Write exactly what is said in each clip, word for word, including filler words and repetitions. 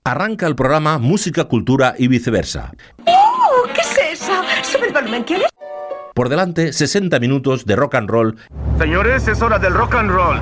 Arranca el programa Música, Cultura y Viceversa. ¡Oh! ¿Qué es eso? ¿Sube el volumen, quieres? Por delante, sesenta minutos de rock and roll. Señores, es hora del rock and roll.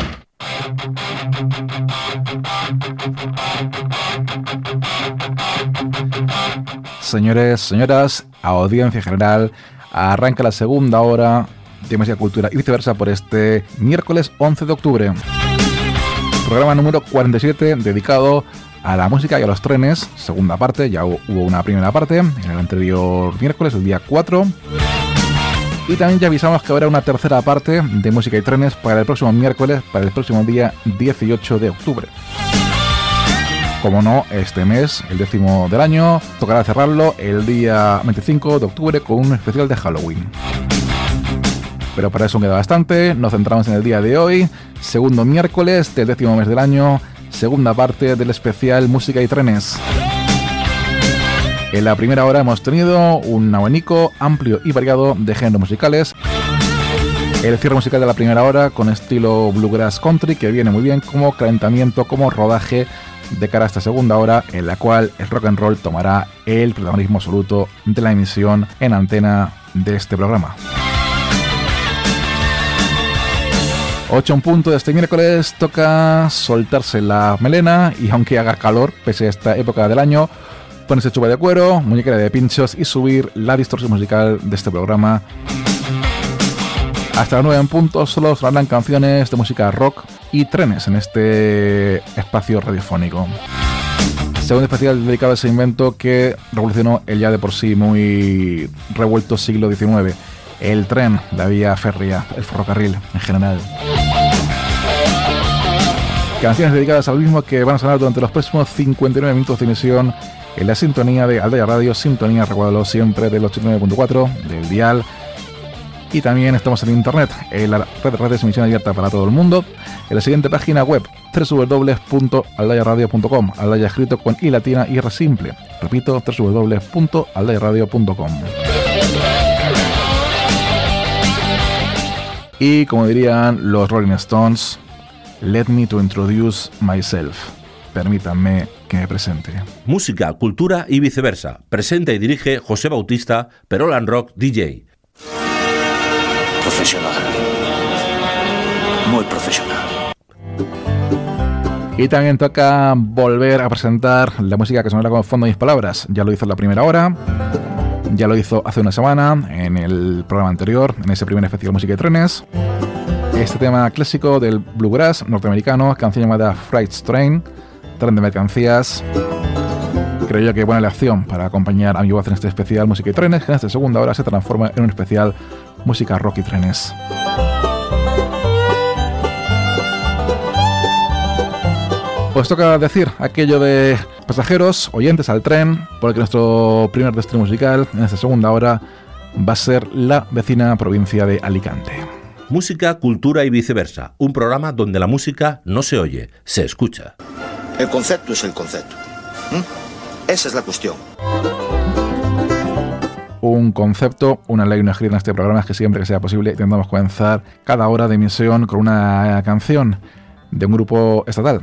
Señores, señoras, audiencia general, arranca la segunda hora de Música, Cultura y Viceversa por este miércoles once de octubre. Programa número cuarenta y siete dedicado a la música y a los trenes, segunda parte, ya hubo una primera parte en el anterior miércoles, el día cuatro. Y también ya avisamos que habrá una tercera parte de música y trenes para el próximo miércoles, para el próximo día dieciocho de octubre. Como no, este mes, el décimo del año, tocará cerrarlo el día veinticinco de octubre con un especial de Halloween. Pero para eso queda bastante, nos centramos en el día de hoy, segundo miércoles del décimo mes del año, segunda parte del especial Música y Trenes. En la primera hora hemos tenido un abanico amplio y variado de géneros musicales. El cierre musical de la primera hora con estilo bluegrass country, que viene muy bien como calentamiento, como rodaje de cara a esta segunda hora, en la cual el rock and roll tomará el protagonismo absoluto de la emisión en antena de este programa. ocho en punto de este miércoles, toca soltarse la melena y aunque haga calor, pese a esta época del año, ponerse chupa de cuero, muñequera de pinchos y subir la distorsión musical de este programa. Hasta las nueve en punto solo sonarán canciones de música rock y trenes en este espacio radiofónico. Segundo especial dedicado a ese invento que revolucionó el ya de por sí muy revuelto siglo diecinueve. El tren, la vía férrea, el ferrocarril en general. Canciones dedicadas al mismo que van a sonar durante los próximos cincuenta y nueve minutos de emisión en la sintonía de Aldaya Radio, sintonía, recuérdalo siempre, del ochenta y nueve punto cuatro, del dial. Y también estamos en internet, en la red de redes emisión abierta para todo el mundo, en la siguiente página web, doble u doble u doble u punto aldaya radio punto com, Aldaya escrito con I latina y R simple. Repito, doble u doble u doble u punto aldaya radio punto com. Y como dirían los Rolling Stones, let me to introduce myself. Permítanme que me presente. Música, Cultura y Viceversa. Presenta y dirige José Bautista, Perolan Rock D J. Profesional. Muy profesional. Y también toca volver a presentar la música que sonará como fondo de mis palabras. Ya lo hizo en la primera hora. Ya lo hizo hace una semana en el programa anterior, en ese primer especial Música y Trenes. Este tema clásico del bluegrass norteamericano, canción llamada Freight Train, tren de mercancías. Creo yo que buena elección para acompañar a mi voz en este especial Música y Trenes, que en esta segunda hora se transforma en un especial Música, Rock y Trenes. Os toca decir aquello de pasajeros, oyentes al tren, porque nuestro primer destino musical en esta segunda hora va a ser la vecina provincia de Alicante. Música, Cultura y Viceversa, un programa donde la música no se oye, se escucha. El concepto es el concepto. ¿Mm? Esa es la cuestión. Un concepto, una ley no escrita en este programa es que siempre que sea posible intentamos comenzar cada hora de emisión con una canción de un grupo estatal,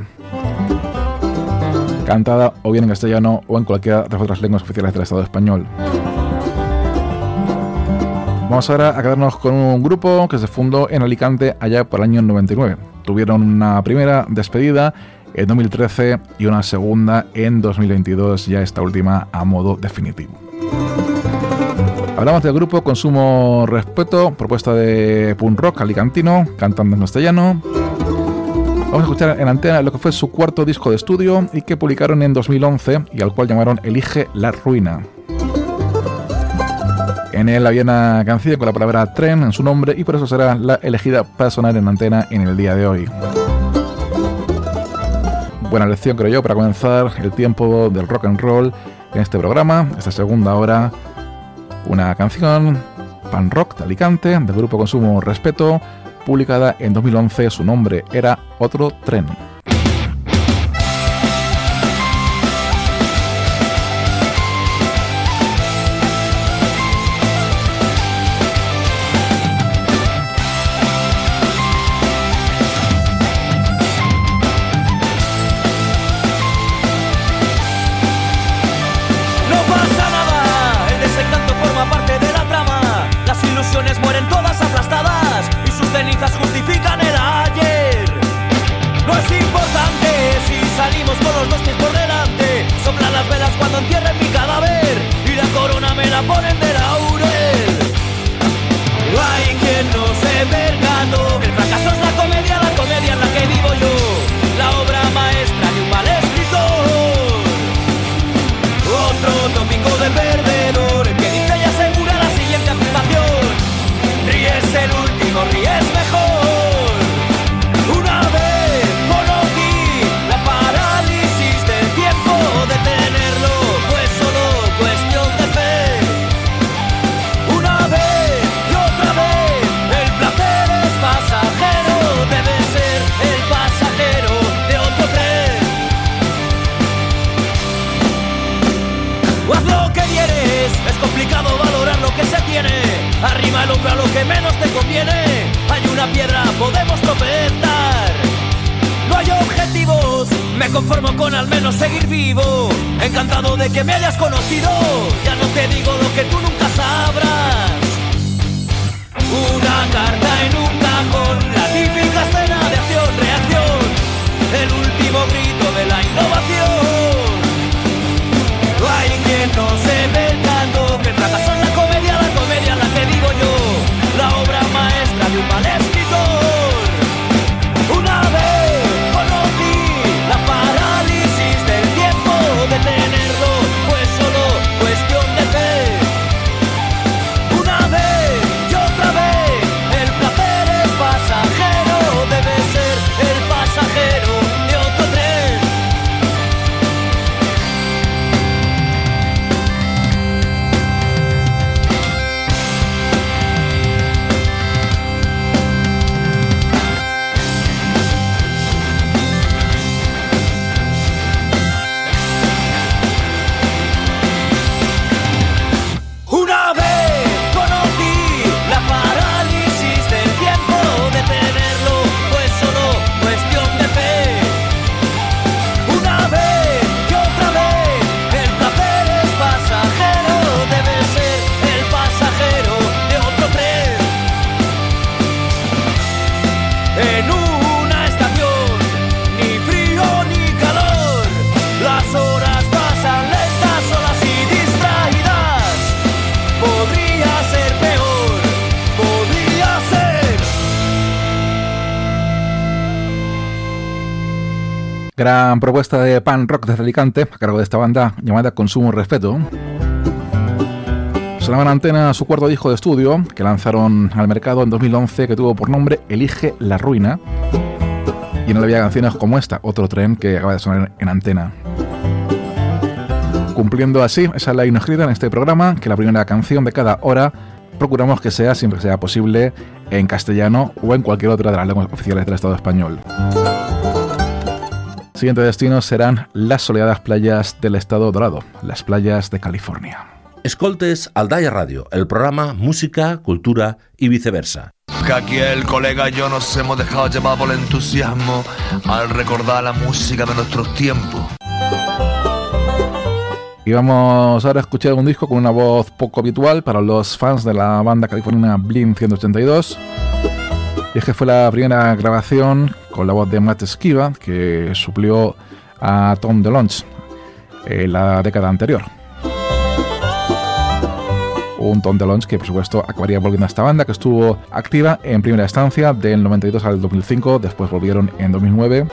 cantada o bien en castellano o en cualquiera de las otras lenguas oficiales del Estado español. Vamos ahora a quedarnos con un grupo que se fundó en Alicante allá por el año noventa y nueve. Tuvieron una primera despedida en dos mil trece y una segunda en dos mil veintidós, ya esta última a modo definitivo. Hablamos del grupo Consumo Respeto, propuesta de punk rock alicantino, cantando en castellano. Vamos a escuchar en antena lo que fue su cuarto disco de estudio y que publicaron en dos mil once y al cual llamaron Elige la Ruina. En él había una canción con la palabra tren en su nombre y por eso será la elegida para sonar en antena en el día de hoy. Buena lección, creo yo, para comenzar el tiempo del rock and roll en este programa, esta segunda hora. Una canción punk rock de Alicante del grupo Consumo Respeto, publicada en dos mil once. Su nombre era Otro Tren. cenizas justifican el ayer. No es importante si salimos con los dos pies por delante. Soplan las velas cuando entierren mi cadáver y la corona me la ponen de laurel. Hay quien no se percató que el fracaso es la comedia, la comedia en la que vivo yo, la obra maestra de un mal escritor. Otro tópico del perdedor, el que dice y asegura la siguiente afirmación: ríes el último, ríes mejor. Una vez conocí la parálisis del tiempo, detenerlo fue solo cuestión de fe. Una vez y otra vez, el placer es pasajero, debe ser el pasajero de otro tren. Haz lo que quieres, es complicado valorar lo que se tiene. Arrima el hombro a lo que menos te conviene. Hay una piedra, podemos tropezar. No hay objetivos, me conformo con al menos seguir vivo. Encantado de que me hayas conocido, ya no te digo lo que tú nunca sabrás. Una carta en un cajón, la típica escena de acción-reacción, el último grito de la innovación. Hay quien no se ve tanto que el fracaso es la comedia, la comedia en la que digo yo, la obra maestra de un mal escritor. Una vez conocí la parálisis del tiempo, detenerlo fue solo cuestión de fe. Una vez y otra vez, el placer es pasajero, debe ser el pasajero de otro tren. Una vez conocí la parálisis del tiempo, detenerlo fue solo cuestión de fe. Una vez y otra vez, el placer es pasajero, debe ser el pasajero de otro tren. En una estación, ni frío ni calor, las horas pasan lentas, solas y distraídas. Podría ser peor, podría ser. Gran propuesta de punk rock desde Alicante, a cargo de esta banda llamada Consumo Respeto. Sonaba en Antena su cuarto disco de estudio, que lanzaron al mercado en dos mil once, que tuvo por nombre Elige la Ruina. Y en él había canciones como esta, Otro Tren, que acaba de sonar en Antena. Cumpliendo así esa ley no escrita en este programa, que la primera canción de cada hora procuramos que sea, siempre que sea posible, en castellano o en cualquier otra de las lenguas oficiales del Estado español. Siguientes destinos serán las soleadas playas del Estado Dorado, las playas de California. Escoltes Aldaya Radio, el programa Música, Cultura y Viceversa. Que aquí el colega y yo nos hemos dejado llevar por el entusiasmo al recordar la música de nuestros tiempos. Y vamos ahora a escuchar un disco con una voz poco habitual para los fans de la banda californiana Blink ciento ochenta y dos. Y es que fue la primera grabación con la voz de Matt Skiba, que suplió a Tom DeLonge en la década anterior. Un Tom DeLonge que por supuesto acabaría volviendo a esta banda, que estuvo activa en primera instancia del noventa y dos al dos mil cinco, después volvieron en dos mil nueve.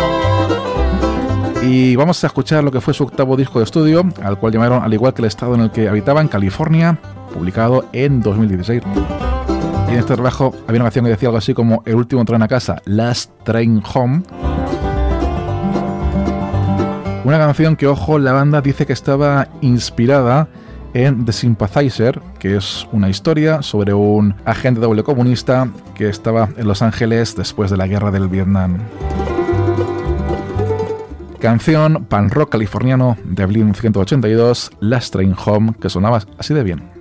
Y vamos a escuchar lo que fue su octavo disco de estudio, al cual llamaron Al igual que el estado en el que habitaban, California, publicado en dos mil dieciséis. Y en este trabajo había una canción que decía algo así como El último tren a casa, Last Train Home. Una canción que, ojo, la banda dice que estaba inspirada en The Sympathizer, que es una historia sobre un agente doble comunista que estaba en Los Ángeles después de la guerra del Vietnam. Canción punk rock californiano de Blink ciento ochenta y dos, Last Train Home, que sonaba así de bien.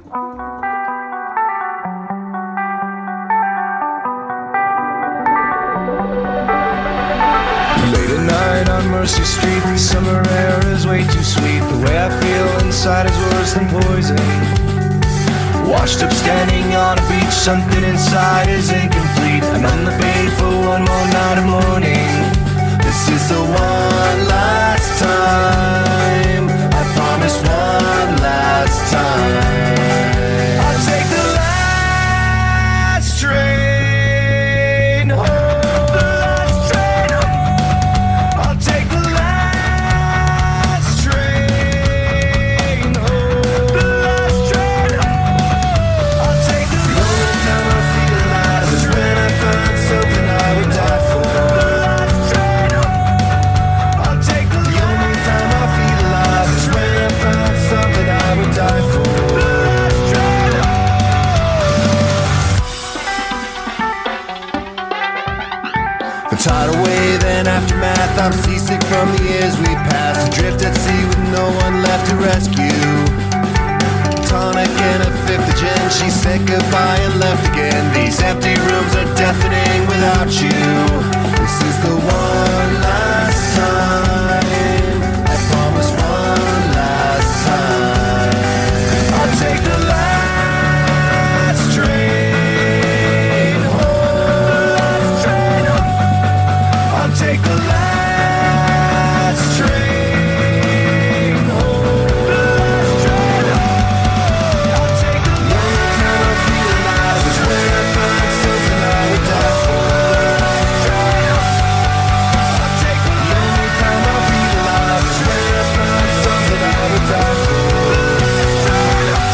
Late at night on Mercy Street, the summer air is way too sweet. The way I feel inside is worse than poison. Washed up standing on a beach, something inside is incomplete. I'm on the bait for one more night of mourning. This is the one last time. I promise one last time. I'll take the last train home. The last train home. I'll take the last train home. The last train home. I'll take the only time I feel alive is when I find something I would die for. The last train home. I'll take the only time I feel alive is when I find something I would die for. The last train home. The tidal wave and aftermath, I'm seasick from the years we passed. Adrift at sea with no one left to rescue. Tonic and a fifth of gin, she said goodbye and left again. These empty rooms are deafening without you. This is the one last time. I promise one last time. I'll take the last train home. The last train home. I'll take the last train home. The last train home. I'll take the only time I feel alive is when I find something I would die for. The last train home. I'll take the only time I feel alive is when I find something I would die for. The last train home.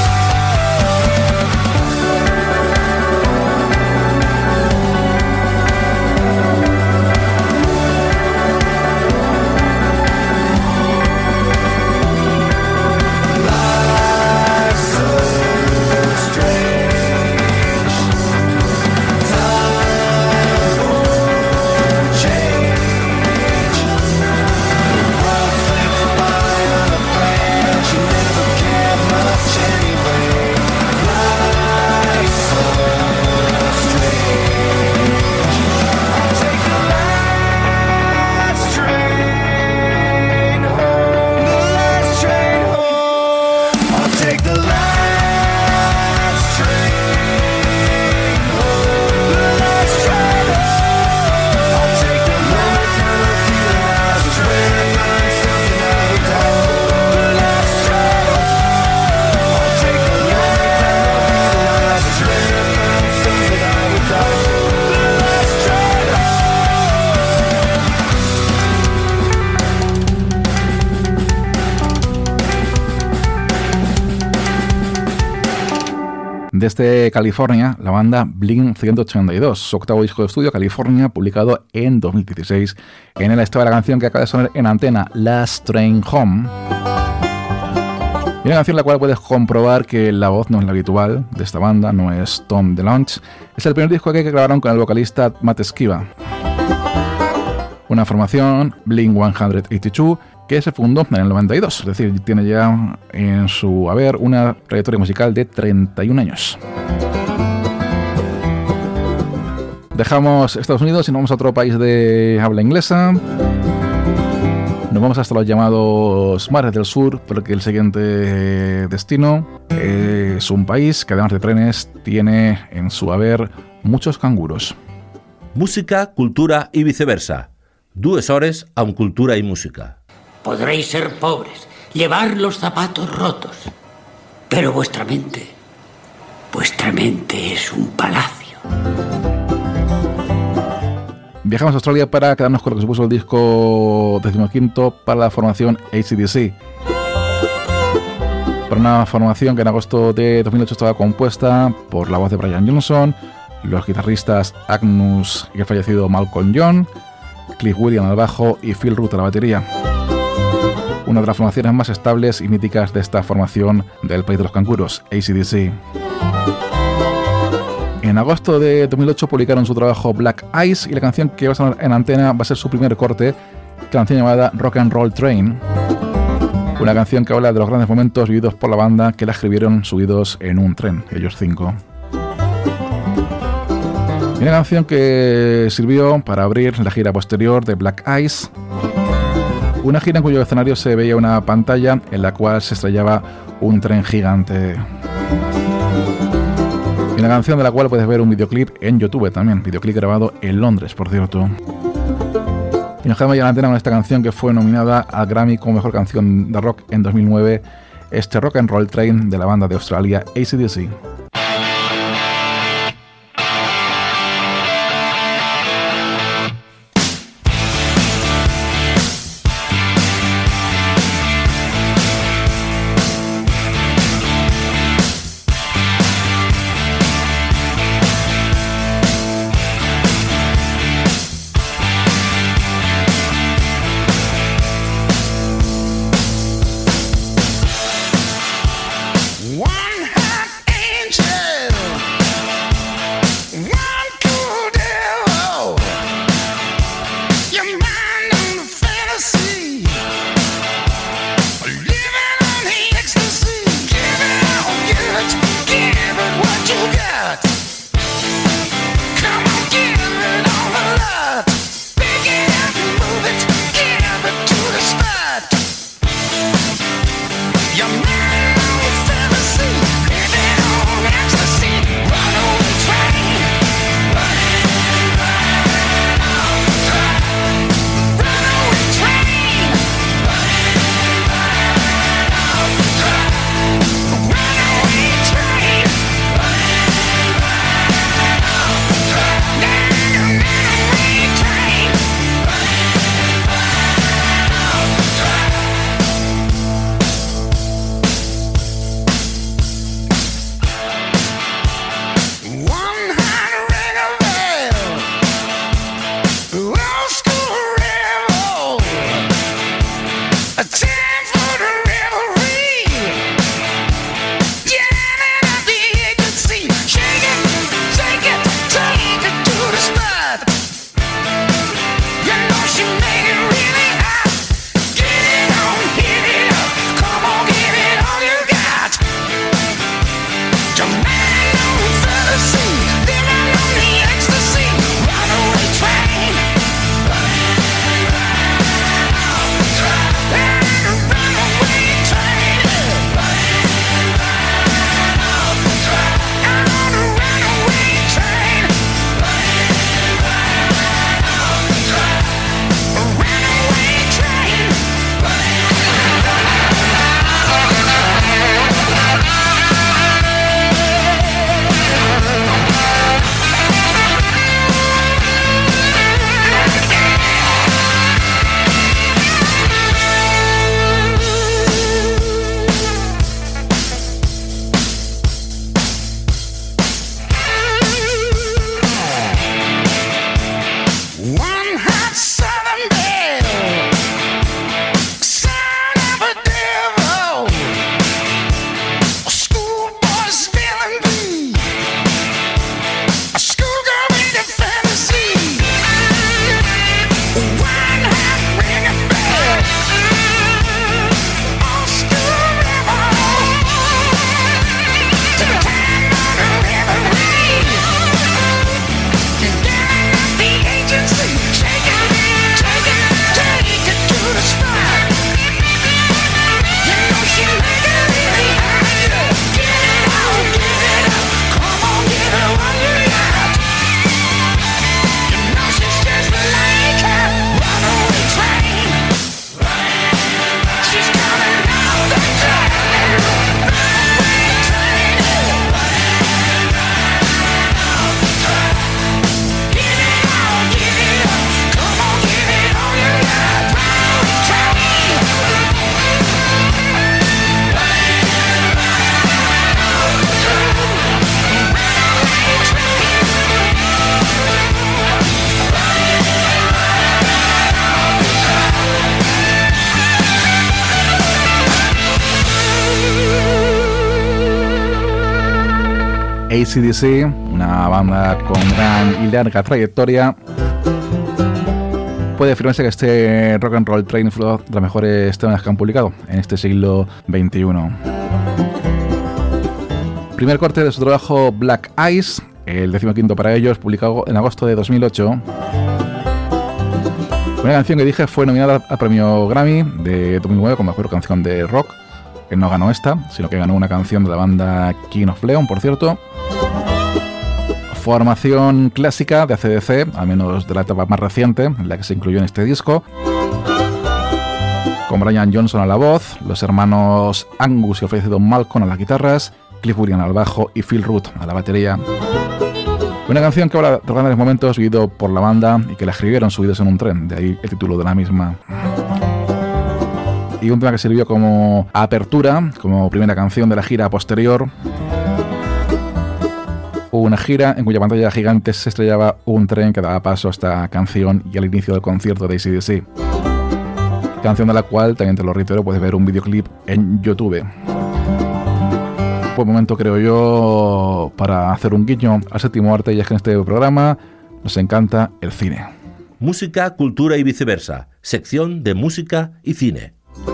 Life's so strange. Time won't change. The world slips by unafraid, but you never cared much anyway. Life's so strange. I'll take the last train home. The last train home. I'll take the last train home. The last train home. I'll take the only time I feel alive is when I find something I would die for. The last train home. I'll take the only time I feel alive is when I find something I would die for. The last train home. Desde California, la banda Blink ciento ochenta y dos, su octavo disco de estudio, California, publicado en dos mil dieciséis. En él estaba la canción que acaba de sonar en antena, Last Train Home. Y una canción en la cual puedes comprobar que la voz no es la habitual de esta banda, no es Tom DeLonge. Es el primer disco que grabaron con el vocalista Matt Skiba. Una formación, Blink ciento ochenta y dos, que se fundó en el noventa y dos, es decir, tiene ya en su haber una trayectoria musical de treinta y un años. Dejamos Estados Unidos y nos vamos a otro país de habla inglesa. Nos vamos hasta los llamados mares del sur, porque el siguiente destino es un país que además de trenes tiene en su haber muchos canguros. Música, cultura y viceversa. Dues hores amb cultura i música. Podréis ser pobres, llevar los zapatos rotos, pero vuestra mente, vuestra mente es un palacio. Viajamos a Australia para quedarnos con lo que supuso el disco decimoquinto para la formación A C D C. Para una formación que en agosto de dos mil ocho estaba compuesta por la voz de Brian Johnson, los guitarristas Agnus y el fallecido Malcolm Young, Cliff Williams al bajo y Phil Rudd a la batería. Una de las formaciones más estables y míticas de esta formación del país de los canguros, A C D C. En agosto de dos mil ocho publicaron su trabajo Black Ice y la canción que va a sonar en antena va a ser su primer corte, canción llamada Rock and Roll Train. Una canción que habla de los grandes momentos vividos por la banda que la escribieron subidos en un tren, ellos cinco. Y una canción que sirvió para abrir la gira posterior de Black Ice, una gira en cuyo escenario se veía una pantalla en la cual se estrellaba un tren gigante. y una canción de la cual puedes ver un videoclip en YouTube también, videoclip grabado en Londres, por cierto. Y nos quedamos ya en la antena con esta canción que fue nominada al Grammy como mejor canción de rock en dos mil nueve, este Rock and Roll Train de la banda de Australia A C D C. A C D C, una banda con gran y larga trayectoria. Puede afirmarse que este Rock and Roll Train fue de las mejores temas que han publicado en este siglo veintiuno. Primer corte de su trabajo Black Eyes, el decimoquinto para ellos, publicado en agosto de dos mil ocho. Una canción que dije fue nominada al premio Grammy de dos mil nueve como mejor canción de rock, que no ganó esta, sino que ganó una canción de la banda King of Leon, por cierto. Formación clásica de A C D C, al menos de la etapa más reciente, en la que se incluyó en este disco, con Brian Johnson a la voz, los hermanos Angus y el fallecido Malcolm a las guitarras, Cliff Williams al bajo y Phil Rudd a la batería. Una canción que habla de grandes momentos vividos por la banda y que la escribieron subidos en un tren, de ahí el título de la misma. Y un tema que sirvió como apertura, como primera canción de la gira posterior. Una gira en cuya pantalla gigante se estrellaba un tren que daba paso a esta canción y al inicio del concierto de A C D C. Canción de la cual, también te lo reitero, puedes ver un videoclip en YouTube. Buen momento, creo yo, para hacer un guiño al séptimo arte, y es que en este programa nos encanta el cine. Música, cultura y viceversa. Sección de música y cine.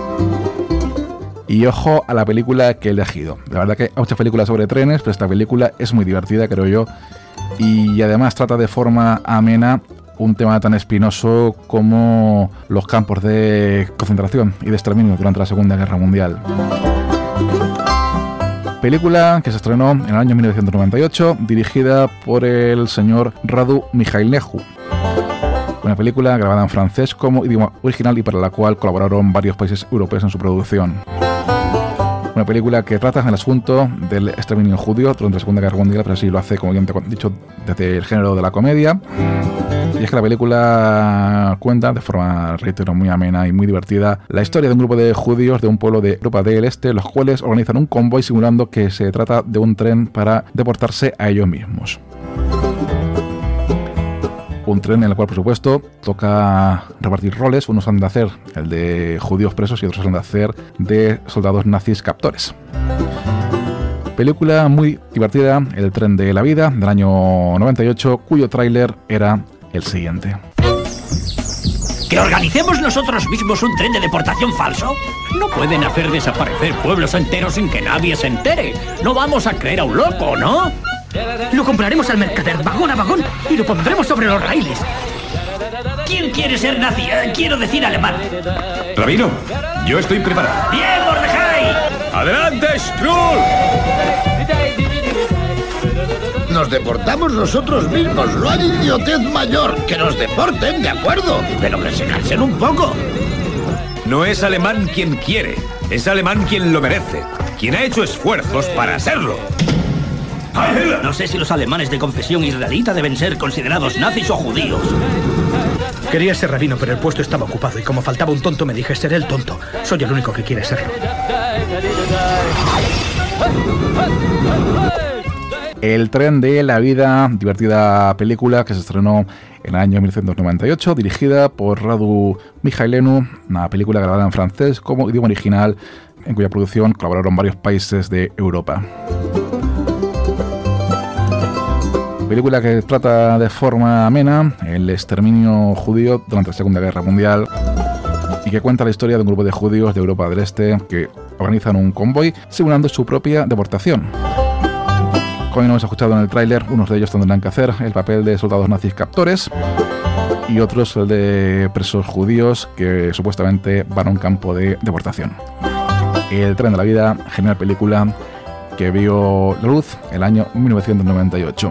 Y ojo a la película que he elegido. La verdad que hay muchas películas sobre trenes, pero esta película es muy divertida, creo yo. Y además trata de forma amena un tema tan espinoso como los campos de concentración y de exterminio durante la Segunda Guerra Mundial. Película que se estrenó en el año mil novecientos noventa y ocho, dirigida por el señor Radu Mihailehu. Una película grabada en francés como idioma original y para la cual colaboraron varios países europeos en su producción. Una película que trata el asunto del exterminio judío durante la Segunda Guerra Mundial, pero sí lo hace, como ya te he dicho, desde el género de la comedia. Y es que la película cuenta, de forma, reitero, muy amena y muy divertida, la historia de un grupo de judíos de un pueblo de Europa del Este, los cuales organizan un convoy simulando que se trata de un tren para deportarse a ellos mismos. Un tren en el cual, por supuesto, toca repartir roles. Unos han de hacer el de judíos presos y otros han de hacer de soldados nazis captores. Película muy divertida, El tren de la vida, del año noventa y ocho, cuyo tráiler era el siguiente. ¿Que organicemos nosotros mismos un tren de deportación falso? No pueden hacer desaparecer pueblos enteros sin que nadie se entere. No vamos a creer a un loco, ¿no? Lo compraremos al mercader vagón a vagón y lo pondremos sobre los raíles. ¿Quién quiere ser nazi? Eh, quiero decir alemán. Rabino, yo estoy preparado. ¡Bien, Mordecai! ¡Adelante, Skrull! Nos deportamos nosotros mismos. Lo hay idiotez mayor. Que nos deporten, de acuerdo. Pero que se cansen un poco. No es alemán quien quiere. Es alemán quien lo merece. Quien ha hecho esfuerzos para serlo. No sé si los alemanes de confesión israelita deben ser considerados nazis o judíos. Quería ser rabino, pero el puesto estaba ocupado y como faltaba un tonto me dije, seré el tonto. Soy el único que quiere serlo. El tren de la vida, divertida película que se estrenó en el año mil novecientos noventa y ocho, dirigida por Radu Mihailehu, una película grabada en francés como idioma original, en cuya producción colaboraron varios países de Europa. Película que trata de forma amena el exterminio judío durante la Segunda Guerra Mundial y que cuenta la historia de un grupo de judíos de Europa del Este que organizan un convoy simulando su propia deportación. Como hemos escuchado en el tráiler, unos de ellos tendrán que hacer el papel de soldados nazis captores y otros el de presos judíos que supuestamente van a un campo de deportación. El tren de la vida, genial película que vio la luz el año mil novecientos noventa y ocho.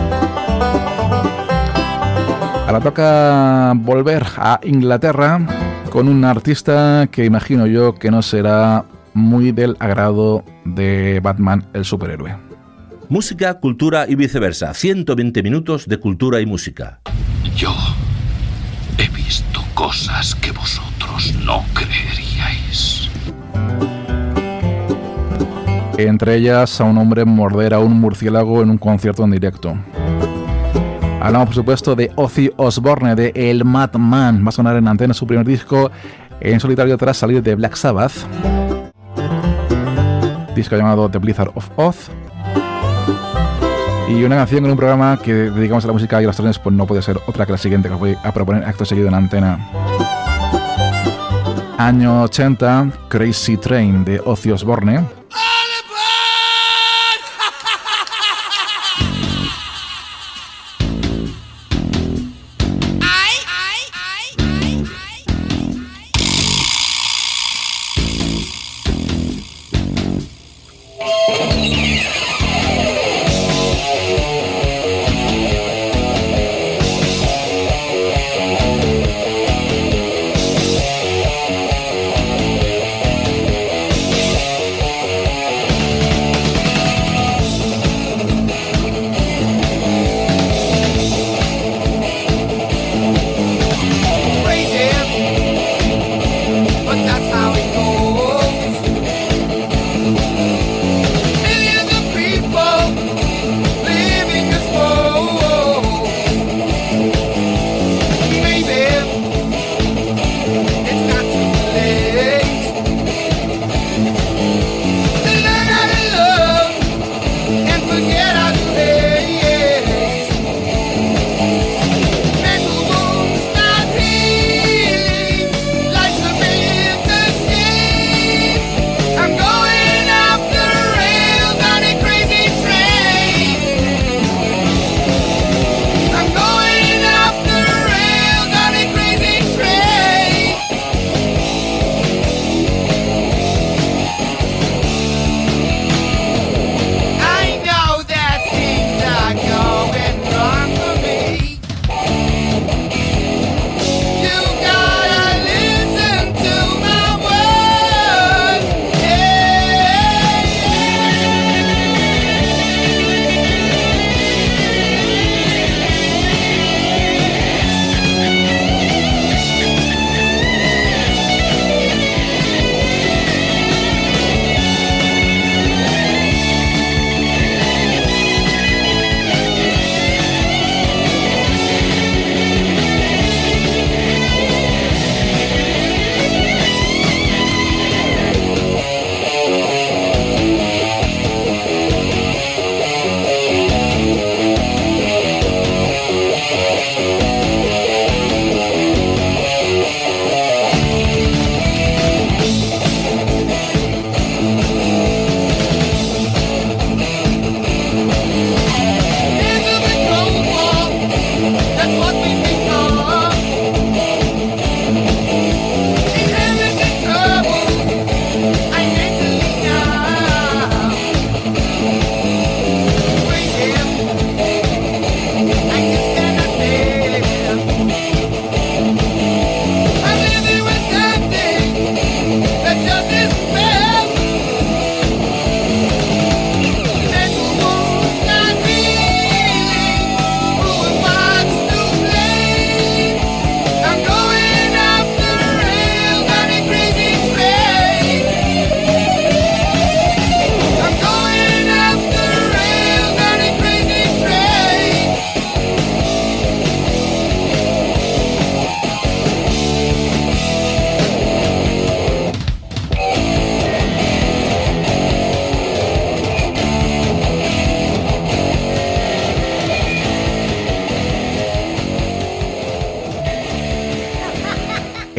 Ahora toca volver a Inglaterra con un artista que imagino yo que no será muy del agrado de Batman el superhéroe. Música, cultura y viceversa. ciento veinte minutos de cultura y música. Yo he visto cosas que vosotros no creeríais. Entre ellas, a un hombre morder a un murciélago en un concierto en directo. Hablamos, por supuesto, de Ozzy Osbourne, de El Madman. Va a sonar en antena su primer disco en solitario tras salir de Black Sabbath. Disco llamado The Blizzard of Oz. Y una canción en un programa que dedicamos a la música y a los trenes, pues no puede ser otra que la siguiente que os voy a proponer acto seguido en antena. Año ochenta, Crazy Train de Ozzy Osbourne.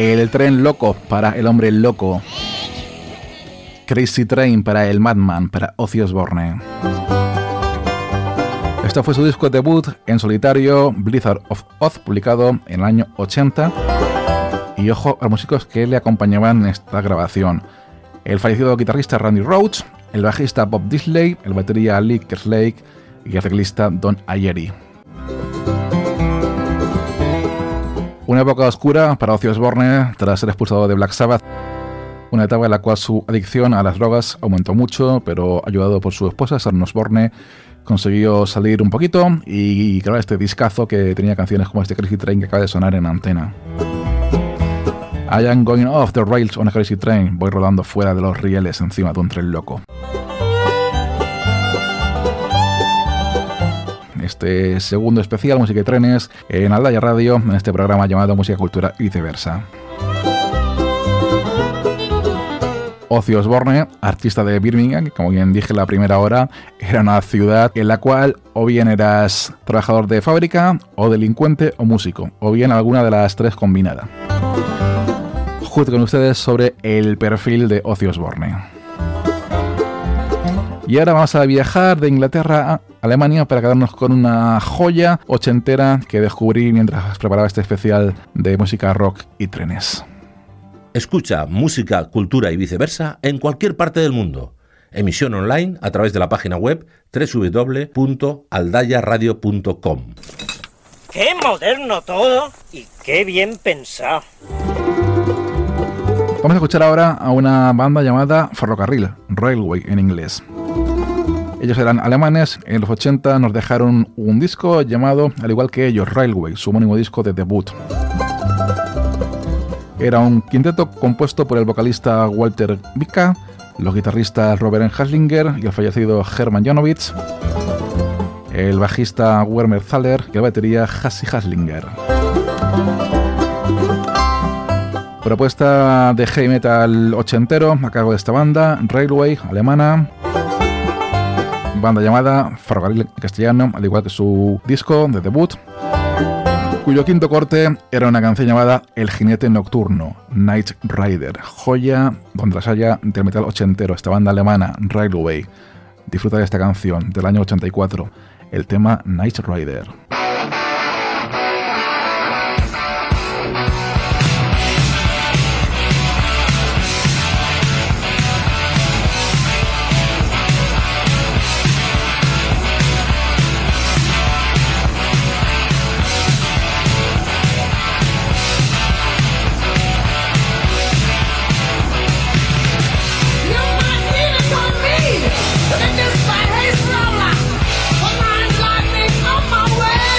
El tren loco para el hombre loco. Crazy Train para el Madman, para Ozzy Osbourne. Este fue su disco debut en solitario, Blizzard of Oz, publicado en el año ochenta. Y ojo a los músicos que le acompañaban en esta grabación: el fallecido guitarrista Randy Rhoads, el bajista Bob Disley, el batería Lee Kerslake y el teclista Don Ayery. Una época oscura para Ozzy Osbourne tras ser expulsado de Black Sabbath. Una etapa en la cual su adicción a las drogas aumentó mucho, pero ayudado por su esposa, Sharon Osbourne, consiguió salir un poquito y grabar este discazo que tenía canciones como este Crazy Train que acaba de sonar en antena. I am going off the rails on a crazy train. Voy rodando fuera de los rieles encima de un tren loco. Este segundo especial Música y Trenes en Aldaya Radio, en este programa llamado Música, Cultura y Viceversa. Ozzy Osbourne, artista de Birmingham, que como bien dije en la primera hora, era una ciudad en la cual o bien eras trabajador de fábrica, o delincuente, o músico, o bien alguna de las tres combinada. Junto con ustedes sobre el perfil de Ozzy Osbourne. Y ahora vamos a viajar de Inglaterra a Alemania para quedarnos con una joya ochentera que descubrí mientras preparaba este especial de música, rock y trenes. Escucha Música, Cultura y Viceversa en cualquier parte del mundo. Emisión online a través de la página web doble u doble u doble u punto aldaya radio punto com. ¡Qué moderno todo y qué bien pensado! Vamos a escuchar ahora a una banda llamada Ferrocarril, Railway en inglés. Ellos eran alemanes, en los ochenta nos dejaron un disco llamado, al igual que ellos, Railway, su homónimo disco de debut. Era un quinteto compuesto por el vocalista Walter Bicka, los guitarristas Robert Haslinger y el fallecido Hermann Janowitz, el bajista Werner Thaler y la batería Hassi Haslinger. Propuesta de heavy metal ochentero a cargo de esta banda, Railway, alemana, banda llamada Ferrocarril en castellano, al igual que su disco de debut, cuyo quinto corte era una canción llamada El jinete nocturno, Night Rider, joya donde las haya del metal ochentero, esta banda alemana, Railway. Disfruta de esta canción del año ochenta y cuatro, el tema Night Rider. This fight is roller. One line lightning on my way.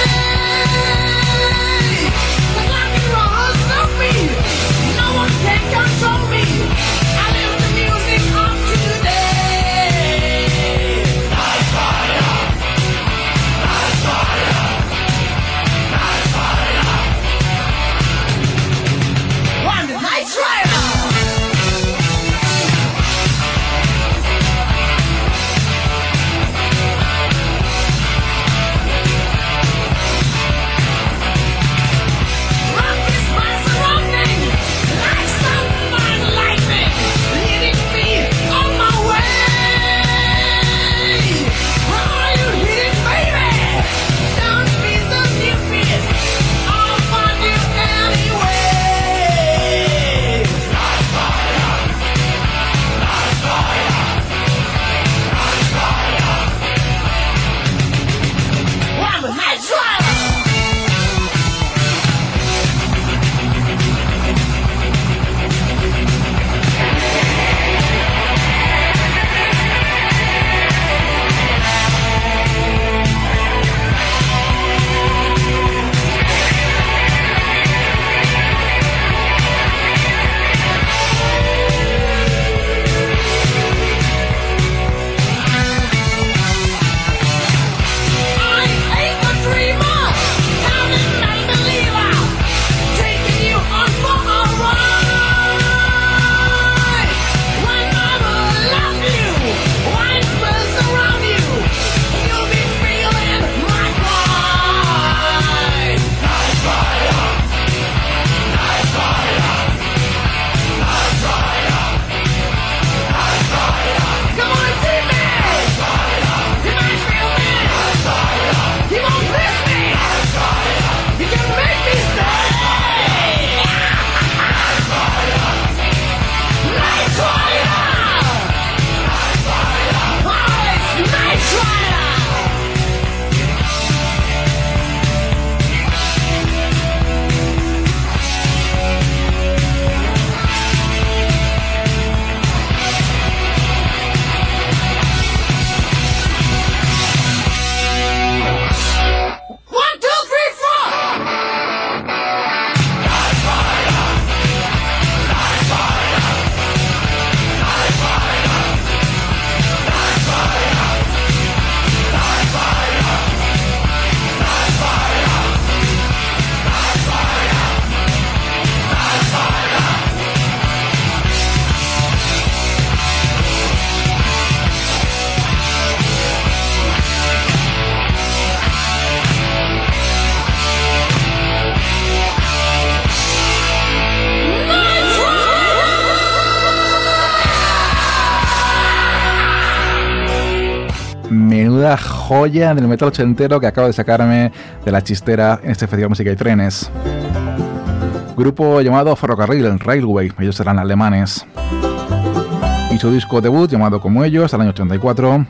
menuda joya del metal ochentero que acabo de sacarme de la chistera en este Festival Música y Trenes. Grupo llamado Ferrocarril Railway, ellos serán alemanes. Y su disco debut, llamado como ellos, al año ochenta y cuatro.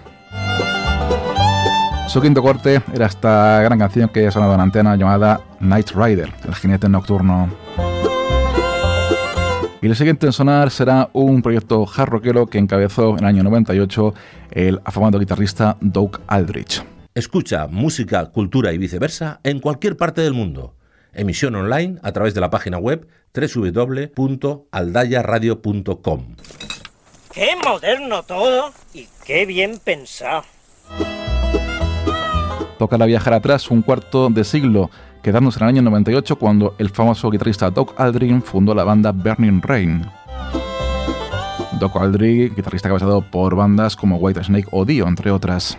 Su quinto corte era esta gran canción que ha sonado en antena llamada Night Rider, el jinete nocturno. Y el siguiente en sonar será un proyecto hard rockero que encabezó en el año noventa y ocho el afamado guitarrista Doug Aldrich. Escucha música, cultura y viceversa en cualquier parte del mundo. Emisión online a través de la página web doble u doble u doble u punto aldaya radio punto com. ¡Qué moderno todo! Y qué bien pensado. Toca la viajar atrás un cuarto de siglo, quedándose en el año noventa y ocho cuando el famoso guitarrista Doug Aldrich fundó la banda Burning Rain. Doug Aldrich, guitarrista que ha pasado por bandas como Whitesnake o Dio, entre otras.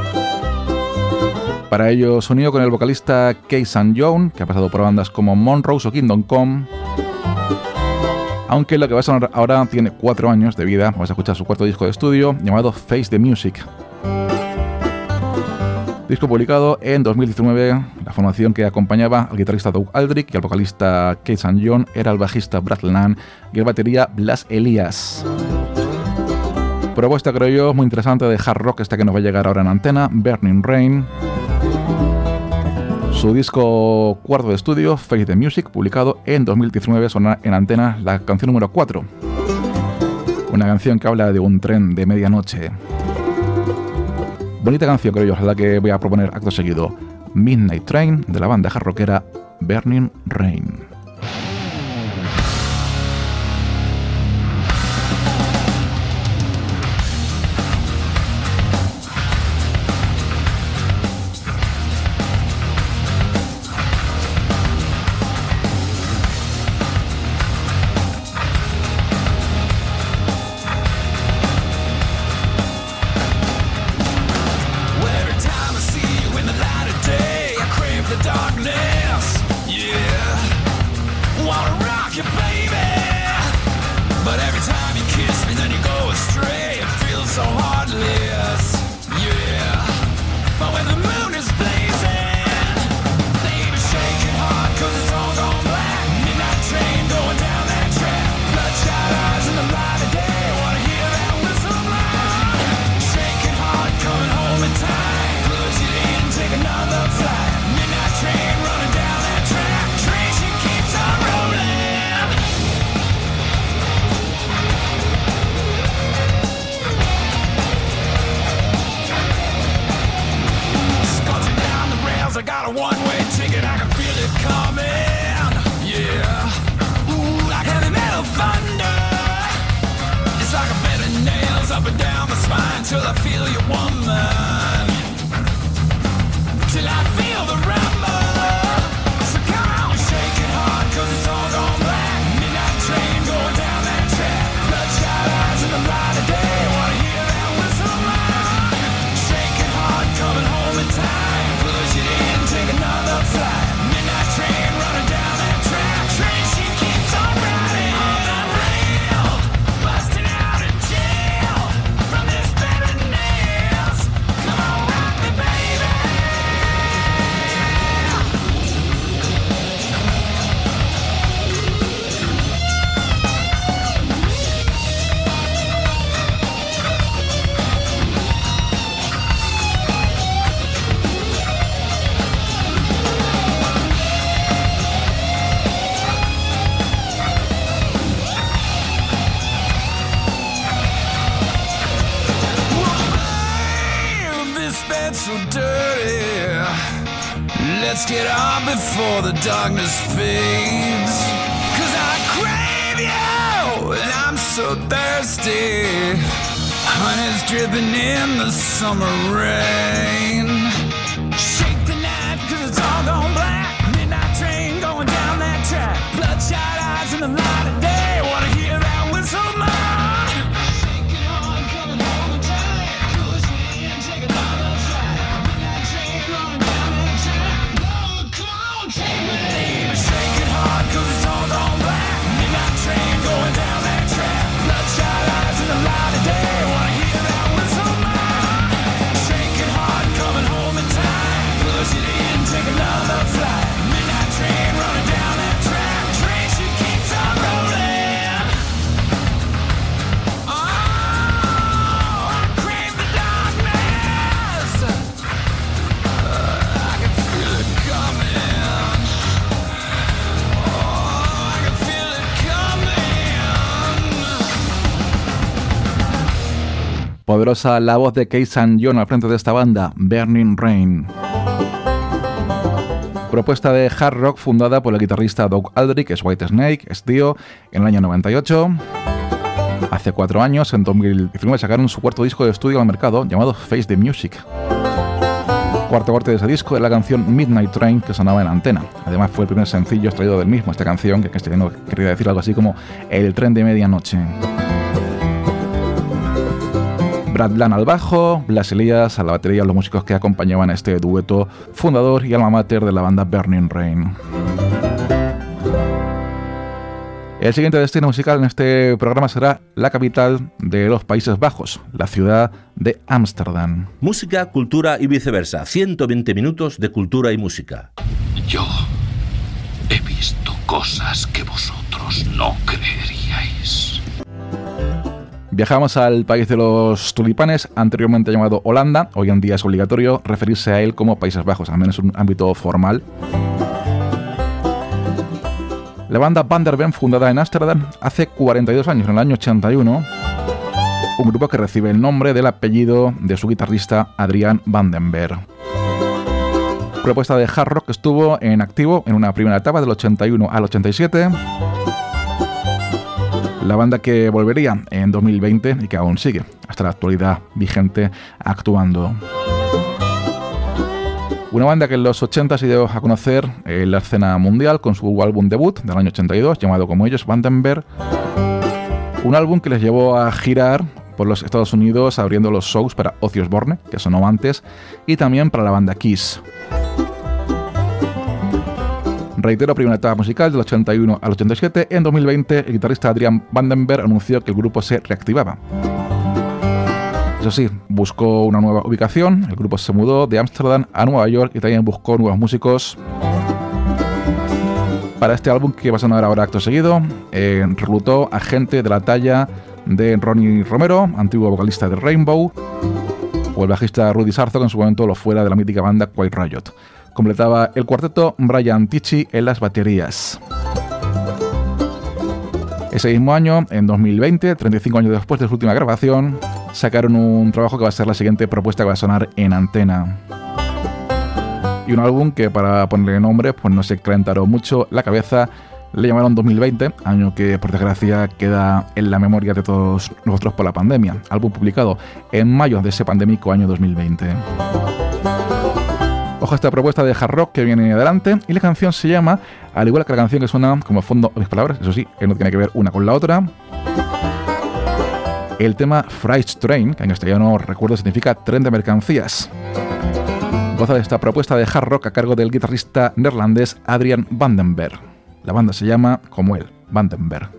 Para ello se unió con el vocalista Keith Saint John, que ha pasado por bandas como Monrose o Kingdom Come. Aunque lo que va a sonar ahora tiene cuatro años de vida, vamos a escuchar su cuarto disco de estudio llamado Face the Music. Disco publicado en dos mil diecinueve, la formación que acompañaba al guitarrista Doug Aldrich y al vocalista Keith Saint John era el bajista Brad Land y el batería Blas Elias. Propuesta, creo yo, muy interesante de hard rock esta que nos va a llegar ahora en antena, Burning Rain. Su disco cuarto de estudio, Face the Music, publicado en dos mil diecinueve, suena en antena la canción número cuatro. Una canción que habla de un tren de medianoche. Bonita canción, creo yo, es la que voy a proponer acto seguido. Midnight Train, de la banda hard rockera Burning Rain. Let's get on before the darkness fades. Cause I crave you, and I'm so thirsty. Honey's dripping in the summer rain. Shake the night, cause it's all gone black. Midnight train going down that track. Bloodshot eyes in the light of day. Wanna hear that whistle more? Shaking on, coming home in time. Push me in, take another shot. Midnight train going down that track. Shake it hard, cause it's all gone black. Midnight train going down that track. Bloodshot eyes in the light of day. Wanna hear that whistle more? Shake Poderosa la voz de Keith Saint John al frente de esta banda, Burning Rain. Propuesta de hard rock fundada por el guitarrista Doug Aldrich, es Whitesnake, es Dio, en el año noventa y ocho. Hace cuatro años, en dos mil diecinueve, sacaron su cuarto disco de estudio al mercado llamado Face the Music. Cuarto corte de ese disco es la canción Midnight Train, que sonaba en Antena. Además fue el primer sencillo extraído del mismo, esta canción, que en este no quería decir algo así como El tren de medianoche. Brad Land al bajo, Blas Elias a la batería, los músicos que acompañaban a este dueto fundador y alma mater de la banda Burning Rain. El siguiente destino musical en este programa será la capital de los Países Bajos, la ciudad de Ámsterdam. Música, cultura y viceversa. ciento veinte minutos de cultura y música. Yo he visto cosas que vosotros no creeríais. Viajamos al país de los tulipanes, anteriormente llamado Holanda. Hoy en día es obligatorio referirse a él como Países Bajos, al menos en un ámbito formal. La banda Van der Ven, fundada en Ámsterdam hace cuarenta y dos años, en el año ochenta y uno, un grupo que recibe el nombre del apellido de su guitarrista Adrian Van den Berg. Propuesta de hard rock que estuvo en activo en una primera etapa del ochenta y uno al ochenta y siete. La banda que volvería en dos mil veinte y que aún sigue hasta la actualidad vigente actuando. Una banda que en los ochenta se dio a conocer en la escena mundial con su álbum debut del año ochenta y dos, llamado como ellos, Van den Berg. Un álbum que les llevó a girar por los Estados Unidos abriendo los shows para Ozzy Osbourne, que sonó antes, y también para la banda Kiss. Reitero, primera etapa musical del ochenta y uno al ochenta y siete. En dos mil veinte, el guitarrista Adrian Van den Berg anunció que el grupo se reactivaba. Eso sí, buscó una nueva ubicación, el grupo se mudó de Ámsterdam a Nueva York y también buscó nuevos músicos para este álbum que va a sonar ahora acto seguido. Eh, reclutó a gente de la talla de Ronnie Romero, antiguo vocalista de Rainbow, o el bajista Rudy Sarzo, que en su momento lo fuera de la mítica banda Quiet Riot. Completaba el cuarteto Brian Tichy en las baterías. Ese mismo año, en dos mil veinte, treinta y cinco años después de su última grabación, sacaron un trabajo que va a ser la siguiente propuesta que va a sonar en Antena. Y un álbum que, para ponerle nombre, pues no se calentaron mucho la cabeza, le llamaron dos mil veinte, año que por desgracia queda en la memoria de todos nosotros por la pandemia. Álbum publicado en mayo de ese pandémico año dos mil veinte. Ojo a esta propuesta de hard rock que viene adelante, y la canción se llama, al igual que la canción que suena como fondo a mis palabras, eso sí, que no tiene que ver una con la otra, el tema Freight Train, que en castellano recuerdo significa tren de mercancías. Goza de esta propuesta de hard rock a cargo del guitarrista neerlandés Adrian Van den Berg. La banda se llama, como él, Van den Berg.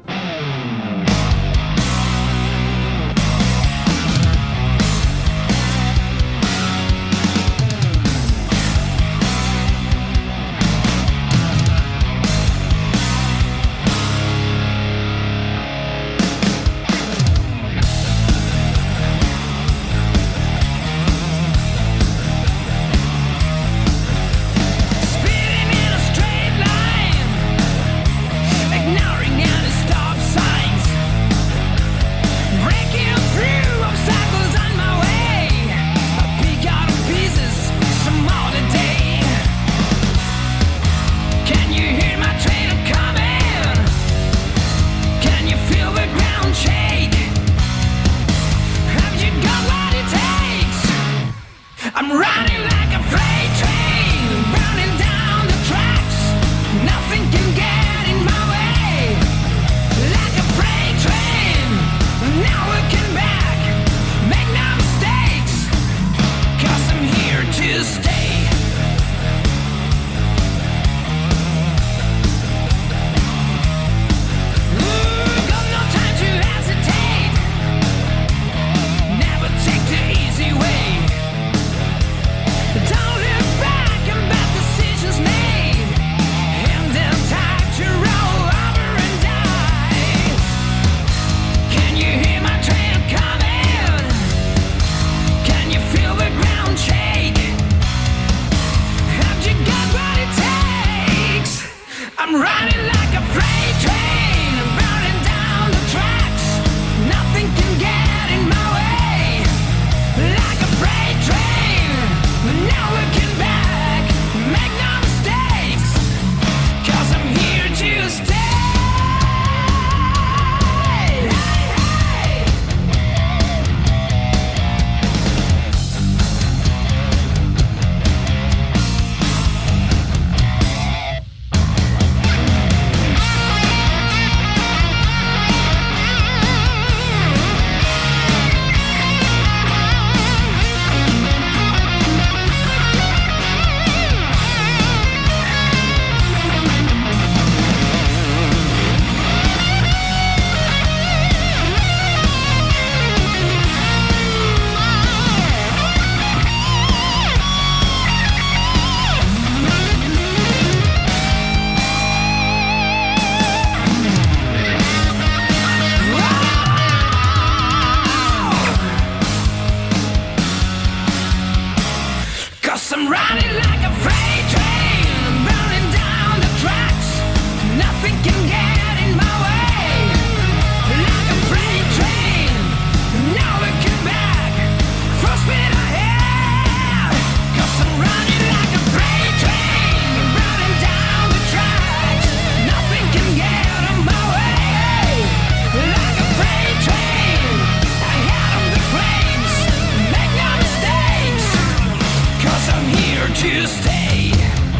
you to stay.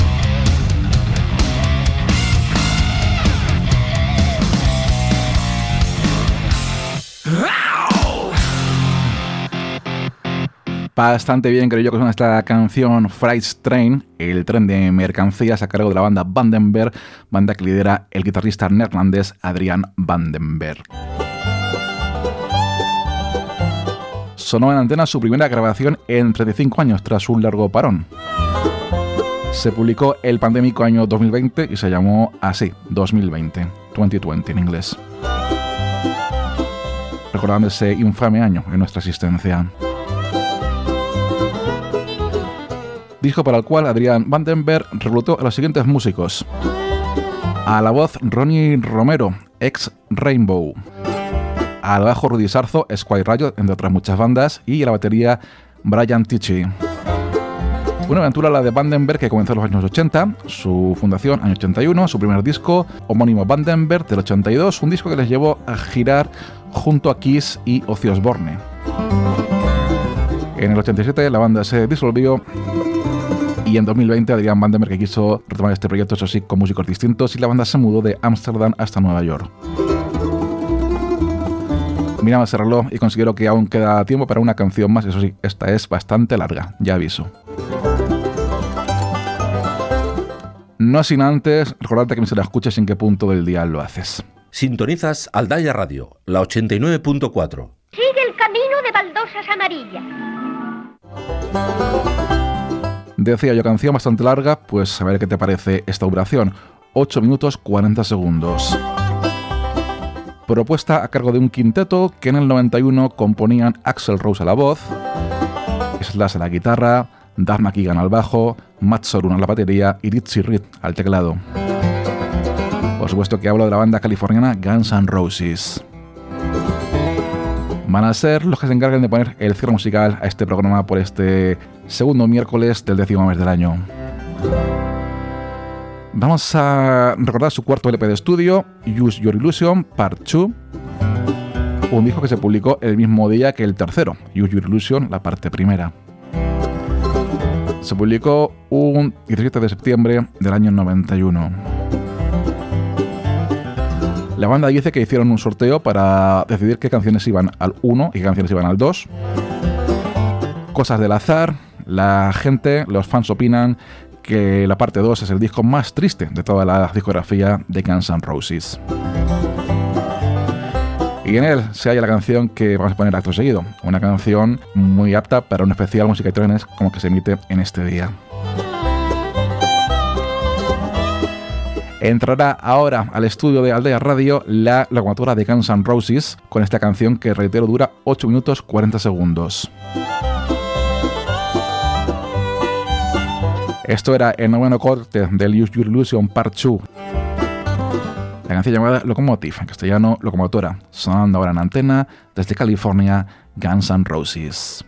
Bastante bien, creo yo, que suena esta canción Freight Train, el tren de mercancías, a cargo de la banda Vandenberg, banda que lidera el guitarrista neerlandés Adrian Vandenberg. Sonó en antena su primera grabación en treinta y cinco años, tras un largo parón. Se publicó el pandémico año dos mil veinte y se llamó así, dos mil veinte, veinte veinte en inglés. Recordando ese infame año en nuestra existencia. Disco para el cual Adrian Vandenberg reclutó a los siguientes músicos: a la voz Ronnie Romero, ex Rainbow; al bajo Rudy Sarzo, Squire Riot, entre otras muchas bandas; y a la batería Brian Tichy. Una aventura, la de Vandenberg, que comenzó en los años ochenta, su fundación año ochenta y uno, su primer disco homónimo Vandenberg del ochenta y dos, un disco que les llevó a girar junto a Kiss y Ozzy Osbourne. En el ochenta y siete la banda se disolvió y en dos mil veinte Adrian Vandenberg, que quiso retomar este proyecto, eso sí, con músicos distintos, y la banda se mudó de Ámsterdam hasta Nueva York. Miraba ese reloj y considero que aún queda tiempo para una canción más, eso sí, esta es bastante larga, ya aviso. No sin antes recordarte que me se la escuches en qué punto del día lo haces. Sintonizas Aldaya Radio, la ochenta y nueve punto cuatro. Sigue el camino de baldosas amarillas. Decía yo, canción bastante larga, pues a ver qué te parece esta duración. ocho minutos cuarenta segundos. Propuesta a cargo de un quinteto que en el noventa y uno componían Axl Rose a la voz, Slash a la guitarra, Duff McKagan al bajo, Matt Sorum a la batería y Ritchie Reed al teclado. Por supuesto que hablo de la banda californiana Guns N' Roses. Van a ser los que se encarguen de poner el cierre musical a este programa por este segundo miércoles del décimo mes del año. Vamos a recordar su cuarto L P de estudio, Use Your Illusion Part dos, un disco que se publicó el mismo día que el tercero, Use Your Illusion, la parte primera. Se publicó un diecisiete de septiembre del año noventa y uno. La banda dice que hicieron un sorteo para decidir qué canciones iban al uno y qué canciones iban al dos. Cosas del azar, la gente, los fans opinan que la parte dos es el disco más triste de toda la discografía de Guns N' Roses. Y en él se halla la canción que vamos a poner acto seguido, una canción muy apta para un especial Música y Trenes como que se emite en este día. Entrará ahora al estudio de Aldea Radio la locomotora de Guns N' Roses con esta canción que, reitero, dura ocho minutos cuarenta segundos. Esto era el noveno corte del Use Your Illusion Part dos. La canción llamada Locomotive, en castellano Locomotora, sonando ahora en antena desde California, Guns N' Roses.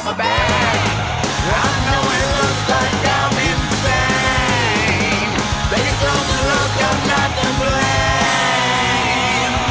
off my back. I know it looks like I'm insane. Baby, close the look, I'm not to blame.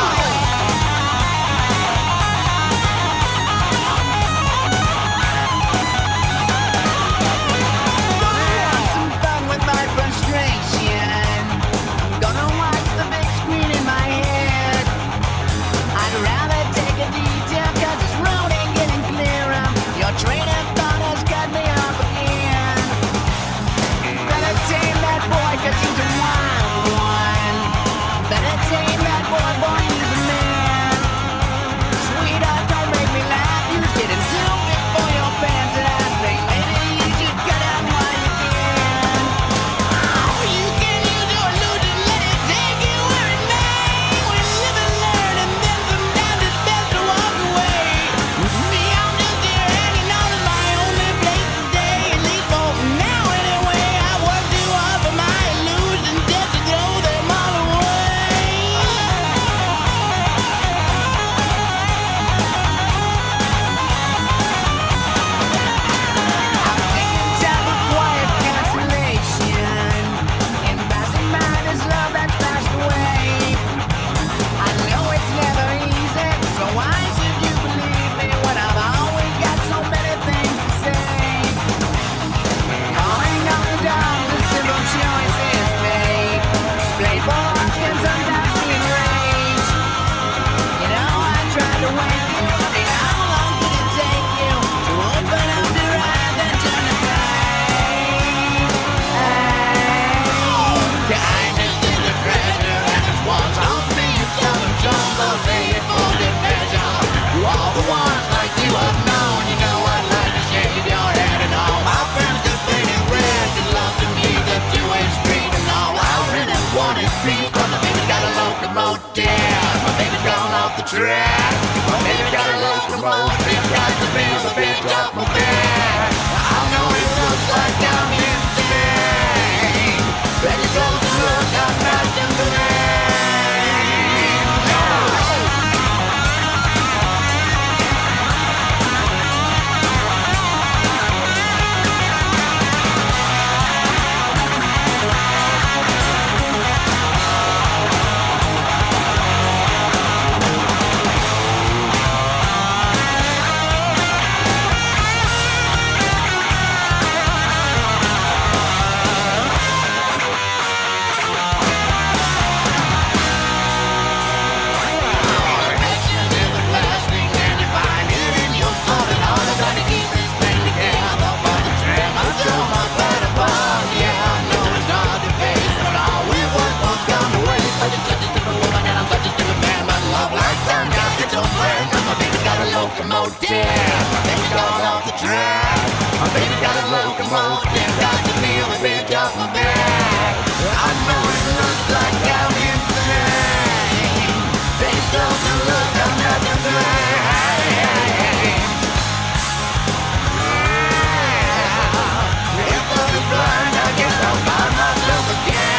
Gonna have some fun with my frustration. Gonna watch the big screen in my head. I'd rather take a detail cause this road ain't getting clearer. Your train of thought has got me up again. Better tame that boy cause he's a wild one. Better tame that boy, boy, he's a man. Sweetheart, don't make me laugh. You're getting too big for your pants and I think maybe you should cut out while you can. Oh, you can use your illusion, let it take you where it may. We live and learn and then sometimes it's best to walk away. Me, I'm just here hanging on to my only place today. At least for now anyway, I work too hard for my illusions just to throw them all away. I'm taking time for quiet cancellation. And passing by this love that's passed away. I know it's never easy, so why should you believe me when I've always got so many things to say? Calling on the dogs, a simple choice is made. Splayed boys can sometimes be enraged. You know, I tried to wake you. I mean, how long did it take you to open up your eyes and turn the page? Kindness is a treasure and it's what's on me. You seldom show those hateful division. To all the ones like you have known, you know I'd like to shake your head and all my friends just painted red. They love to me the two-way street and all I really want is peace. But my baby got a locomotive, my baby's gone off the track. My baby got a locomotive, got the bill, the bitch off my back. I know it looks like I'm insane. Baby, close the look, I'm not to blame. Locomotive, my baby gone off the track. My baby got a locomotive, got the feel the bitch off my back. I know it looks like I'm insane. Take a closer look, I'm not to blame. If I was blind, I guess I'll find myself again.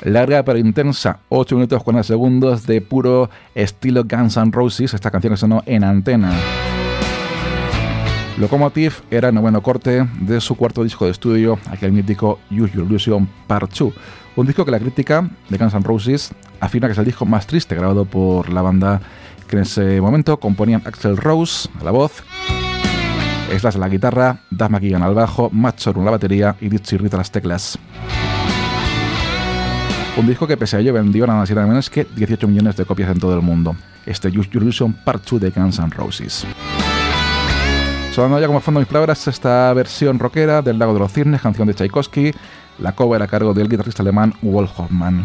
Larga pero intensa, ocho minutos cuarenta segundos de puro estilo Guns N' Roses, esta canción que sonó en antena. Locomotive era el noveno corte de su cuarto disco de estudio, aquel mítico Use Your Illusion Part dos, un disco que la crítica de Guns N' Roses afirma que es el disco más triste grabado por la banda, que en ese momento componían Axl Rose a la voz, Slash a la guitarra, Duff McKagan al bajo, Matt Sorum a la batería y Dizzy Reed a las teclas. Un disco que pese a ello vendió nada más y nada menos que dieciocho millones de copias en todo el mundo. Este Use Your Illusion Part dos de Guns N' Roses. Sonando ya como fondo mis palabras esta versión rockera del Lago de los Cisnes, canción de Tchaikovsky, la cover a cargo del guitarrista alemán Wolf Hoffmann.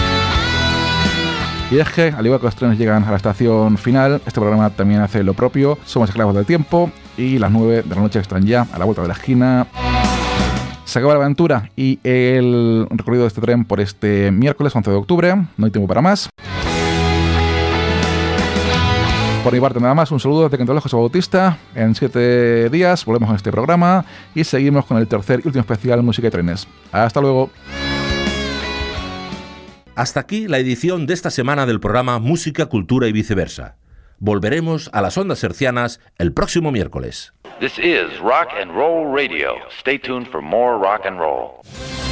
Y es que, al igual que los trenes llegan a la estación final, este programa también hace lo propio. Somos esclavos del tiempo y las nueve de la noche están ya a la vuelta de la esquina. Se acaba la aventura y el recorrido de este tren por este miércoles once de octubre. No hay tiempo para más. Por mi parte nada más, un saludo desde Cantabria, José Bautista. En siete días volvemos a este programa y seguimos con el tercer y último especial Música y Trenes. Hasta luego. Hasta aquí la edición de esta semana del programa Música, Cultura y Viceversa. Volveremos a las ondas hercianas el próximo miércoles. This is Rock and Roll Radio. Stay tuned for more rock and roll.